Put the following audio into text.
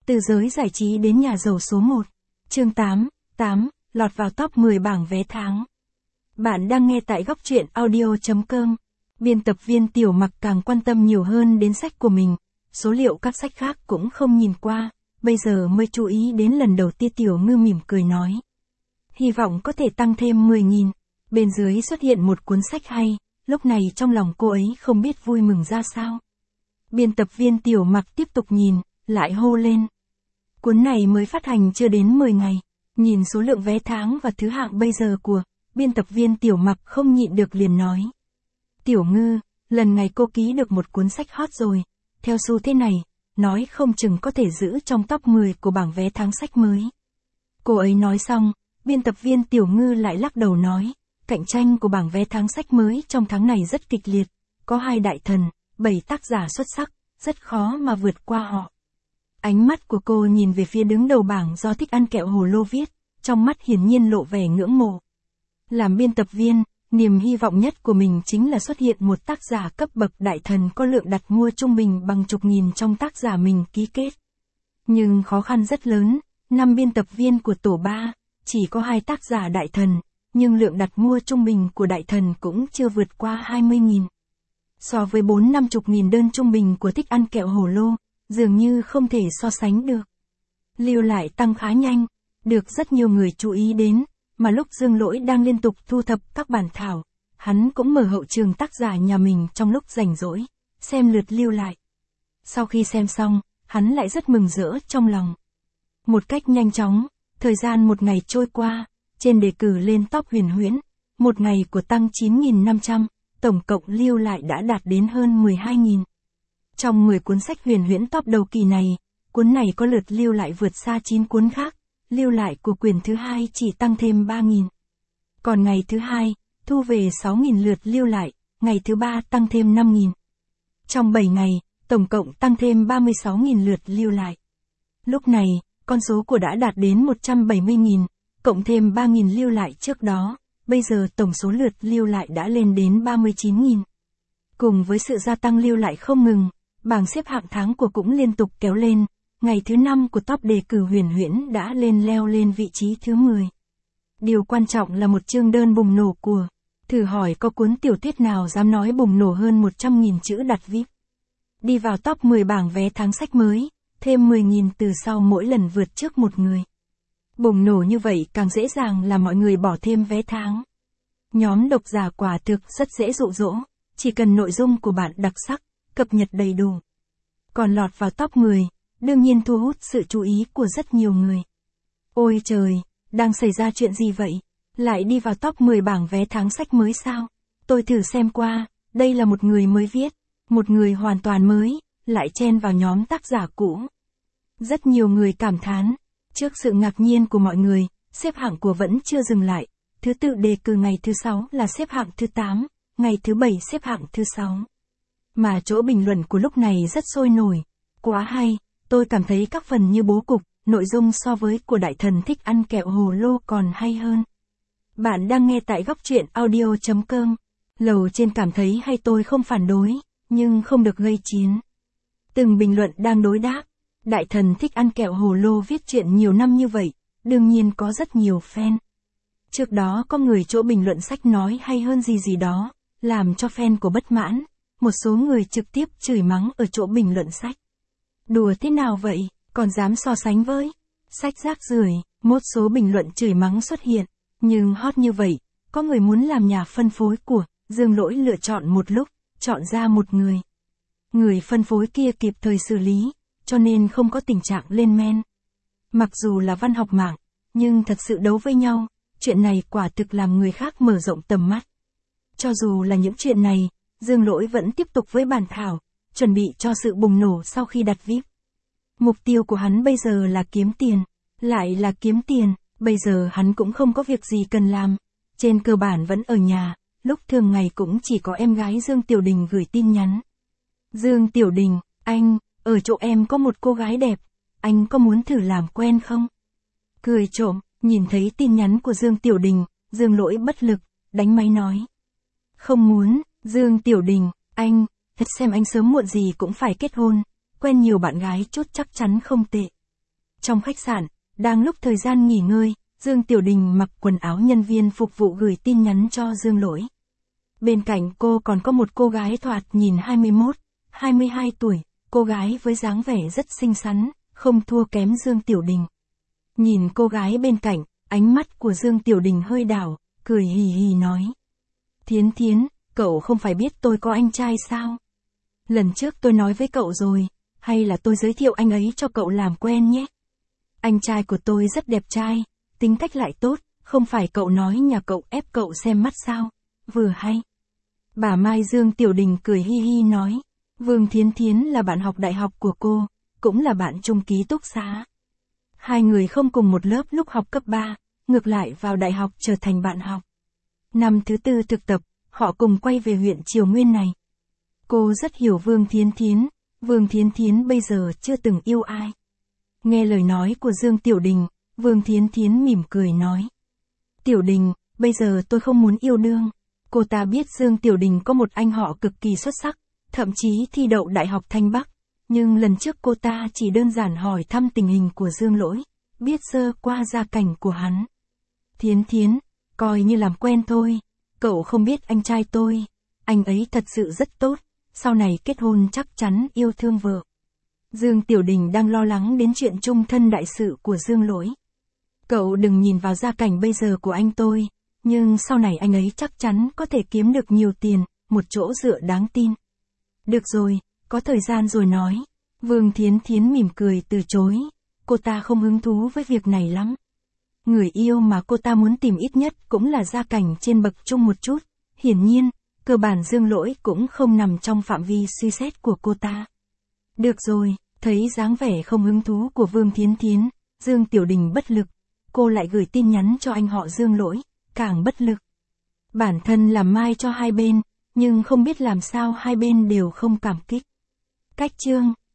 Từ giới giải trí đến nhà giàu số 1. Chương 8, lọt vào top 10 bảng vé tháng. Bạn đang nghe tại góc truyện audio.com. Biên tập viên Tiểu Mặc càng quan tâm nhiều hơn đến sách của mình, số liệu các sách khác cũng không nhìn qua, bây giờ mới chú ý đến lần đầu tiên. Tiểu Ngư mỉm cười nói. Hy vọng có thể tăng thêm 10.000. Bên dưới xuất hiện một cuốn sách hay, lúc này trong lòng cô ấy không biết vui mừng ra sao. Biên tập viên Tiểu Mặc tiếp tục nhìn, lại hô lên. Cuốn này mới phát hành chưa đến 10 ngày. Nhìn số lượng vé tháng và thứ hạng bây giờ của biên tập viên Tiểu Mặc không nhịn được liền nói. Tiểu Ngư, lần này cô ký được một cuốn sách hot rồi. Theo xu thế này, nói không chừng có thể giữ trong top 10 của bảng vé tháng sách mới. Cô ấy nói xong, biên tập viên Tiểu Ngư lại lắc đầu nói. Cạnh tranh của bảng vé tháng sách mới trong tháng này rất kịch liệt. Có 2 đại thần, 7 tác giả xuất sắc, rất khó mà vượt qua họ. Ánh mắt của cô nhìn về phía đứng đầu bảng do Thích Ăn Kẹo Hồ Lô viết, trong mắt hiển nhiên lộ vẻ ngưỡng mộ. Làm biên tập viên, niềm hy vọng nhất của mình chính là xuất hiện một tác giả cấp bậc đại thần có lượng đặt mua trung bình bằng chục nghìn trong tác giả mình ký kết. Nhưng khó khăn rất lớn, 5 biên tập viên của tổ 3, chỉ có 2 tác giả đại thần, nhưng lượng đặt mua trung bình của đại thần cũng chưa vượt qua 20.000. So với 40-50.000 đơn trung bình của Thích Ăn Kẹo Hồ Lô, dường như không thể so sánh được. Lưu lại tăng khá nhanh, được rất nhiều người chú ý đến, mà lúc Dương Lỗi đang liên tục thu thập các bản thảo, hắn cũng mở hậu trường tác giả nhà mình trong lúc rảnh rỗi, xem lượt lưu lại. Sau khi xem xong, hắn lại rất mừng rỡ trong lòng. Một cách nhanh chóng, thời gian một ngày trôi qua, trên đề cử lên top huyền huyễn, một ngày của tăng 9.500, tổng cộng lưu lại đã đạt đến hơn 12.000. Trong 10 cuốn sách huyền huyễn top đầu kỳ này, cuốn này có lượt lưu lại vượt xa 9 cuốn khác, lưu lại của quyển thứ 2 chỉ tăng thêm 3.000. Còn ngày thứ 2, thu về 6.000 lượt lưu lại, ngày thứ 3 tăng thêm 5.000. Trong 7 ngày, tổng cộng tăng thêm 36.000 lượt lưu lại. Lúc này, con số của đã đạt đến 170.000, cộng thêm 3.000 lưu lại trước đó, bây giờ tổng số lượt lưu lại đã lên đến 39.000. Cùng với sự gia tăng lưu lại không ngừng, bảng xếp hạng tháng của cũng liên tục kéo lên, ngày thứ 5 của top đề cử huyền huyễn đã leo lên vị trí thứ 10. Điều quan trọng là một chương đơn bùng nổ của, thử hỏi có cuốn tiểu thuyết nào dám nói bùng nổ hơn 100.000 chữ đặt VIP. Đi vào top 10 bảng vé tháng sách mới, thêm 10.000 từ sau mỗi lần vượt trước một người. Bùng nổ như vậy càng dễ dàng là mọi người bỏ thêm vé tháng. Nhóm độc giả quả thực rất dễ dụ dỗ, chỉ cần nội dung của bạn đặc sắc, cập nhật đầy đủ. Còn lọt vào top 10, đương nhiên thu hút sự chú ý của rất nhiều người. Ôi trời, đang xảy ra chuyện gì vậy? Lại đi vào top 10 bảng vé tháng sách mới sao? Tôi thử xem qua, đây là một người mới viết, một người hoàn toàn mới, lại chen vào nhóm tác giả cũ. Rất nhiều người cảm thán. Trước sự ngạc nhiên của mọi người, xếp hạng của vẫn chưa dừng lại. Thứ tự đề cử ngày thứ 6 là xếp hạng thứ 8, ngày thứ 7 xếp hạng thứ 6. Mà chỗ bình luận của lúc này rất sôi nổi. Quá hay, tôi cảm thấy các phần như bố cục, nội dung so với của đại thần Thích Ăn Kẹo Hồ Lô còn hay hơn. Bạn đang nghe tại góc truyện audio.com. Lầu trên cảm thấy hay tôi không phản đối, nhưng không được gây chiến. Từng bình luận đang đối đáp. Đại thần Thích Ăn Kẹo Hồ Lô viết chuyện nhiều năm như vậy, đương nhiên có rất nhiều fan. Trước đó có người chỗ bình luận sách nói hay hơn gì đó, làm cho fan của bất mãn. Một số người trực tiếp chửi mắng ở chỗ bình luận sách. Đùa thế nào vậy, còn dám so sánh với sách rác rưởi. Một số bình luận chửi mắng xuất hiện, nhưng hot như vậy, có người muốn làm nhà phân phối của Dương Lỗi lựa chọn một lúc, chọn ra một người. Người phân phối kia kịp thời xử lý, cho nên không có tình trạng lên men. Mặc dù là văn học mạng, nhưng thật sự đấu với nhau, chuyện này quả thực làm người khác mở rộng tầm mắt. Cho dù là những chuyện này, Dương Lỗi vẫn tiếp tục với bản thảo, chuẩn bị cho sự bùng nổ sau khi đặt VIP. Mục tiêu của hắn bây giờ là kiếm tiền, lại là kiếm tiền, bây giờ hắn cũng không có việc gì cần làm. Trên cơ bản vẫn ở nhà, lúc thường ngày cũng chỉ có em gái Dương Tiểu Đình gửi tin nhắn. Dương Tiểu Đình, anh, ở chỗ em có một cô gái đẹp, anh có muốn thử làm quen không? Cười trộm, nhìn thấy tin nhắn của Dương Tiểu Đình, Dương Lỗi bất lực, đánh máy nói. Không muốn, Dương Tiểu Đình, anh, thật xem anh sớm muộn gì cũng phải kết hôn, quen nhiều bạn gái chút chắc chắn không tệ. Trong khách sạn, đang lúc thời gian nghỉ ngơi, Dương Tiểu Đình mặc quần áo nhân viên phục vụ gửi tin nhắn cho Dương Lỗi. Bên cạnh cô còn có một cô gái thoạt nhìn 21, 22 tuổi, cô gái với dáng vẻ rất xinh xắn, không thua kém Dương Tiểu Đình. Nhìn cô gái bên cạnh, ánh mắt của Dương Tiểu Đình hơi đảo, cười hì hì nói. Thiến Thiến, cậu không phải biết tôi có anh trai sao? Lần trước tôi nói với cậu rồi, hay là tôi giới thiệu anh ấy cho cậu làm quen nhé? Anh trai của tôi rất đẹp trai, tính cách lại tốt, không phải cậu nói nhà cậu ép cậu xem mắt sao? Vừa hay. Bà Mai Dương Tiểu Đình cười hi hi nói. Vương Thiến Thiến là bạn học đại học của cô, cũng là bạn chung ký túc xá. Hai người không cùng một lớp lúc học cấp 3, ngược lại vào đại học trở thành bạn học. Năm thứ 4 thực tập, họ cùng quay về huyện Triều Nguyên này. Cô rất hiểu Vương Thiến Thiến, Vương Thiến Thiến bây giờ chưa từng yêu ai. Nghe lời nói của Dương Tiểu Đình, Vương Thiến Thiến mỉm cười nói. Tiểu Đình, bây giờ tôi không muốn yêu đương. Cô ta biết Dương Tiểu Đình có một anh họ cực kỳ xuất sắc, thậm chí thi đậu Đại học Thanh Bắc. Nhưng lần trước cô ta chỉ đơn giản hỏi thăm tình hình của Dương Lỗi, biết sơ qua gia cảnh của hắn. Thiến Thiến, coi như làm quen thôi, cậu không biết anh trai tôi, anh ấy thật sự rất tốt, sau này kết hôn chắc chắn yêu thương vợ. Dương Tiểu Đình đang lo lắng đến chuyện chung thân đại sự của Dương Lỗi. Cậu đừng nhìn vào gia cảnh bây giờ của anh tôi, nhưng sau này anh ấy chắc chắn có thể kiếm được nhiều tiền, một chỗ dựa đáng tin. Được rồi, có thời gian rồi nói. Vương Thiến Thiến mỉm cười từ chối, cô ta không hứng thú với việc này lắm. Người yêu mà cô ta muốn tìm ít nhất cũng là gia cảnh trên bậc trung một chút, hiển nhiên, cơ bản Dương Lỗi cũng không nằm trong phạm vi suy xét của cô ta. Được rồi, thấy dáng vẻ không hứng thú của Vương Thiến Thiến, Dương Tiểu Đình bất lực, cô lại gửi tin nhắn cho anh họ Dương Lỗi, càng bất lực. Bản thân làm mai cho hai bên, nhưng không biết làm sao hai bên đều không cảm kích. Cách chương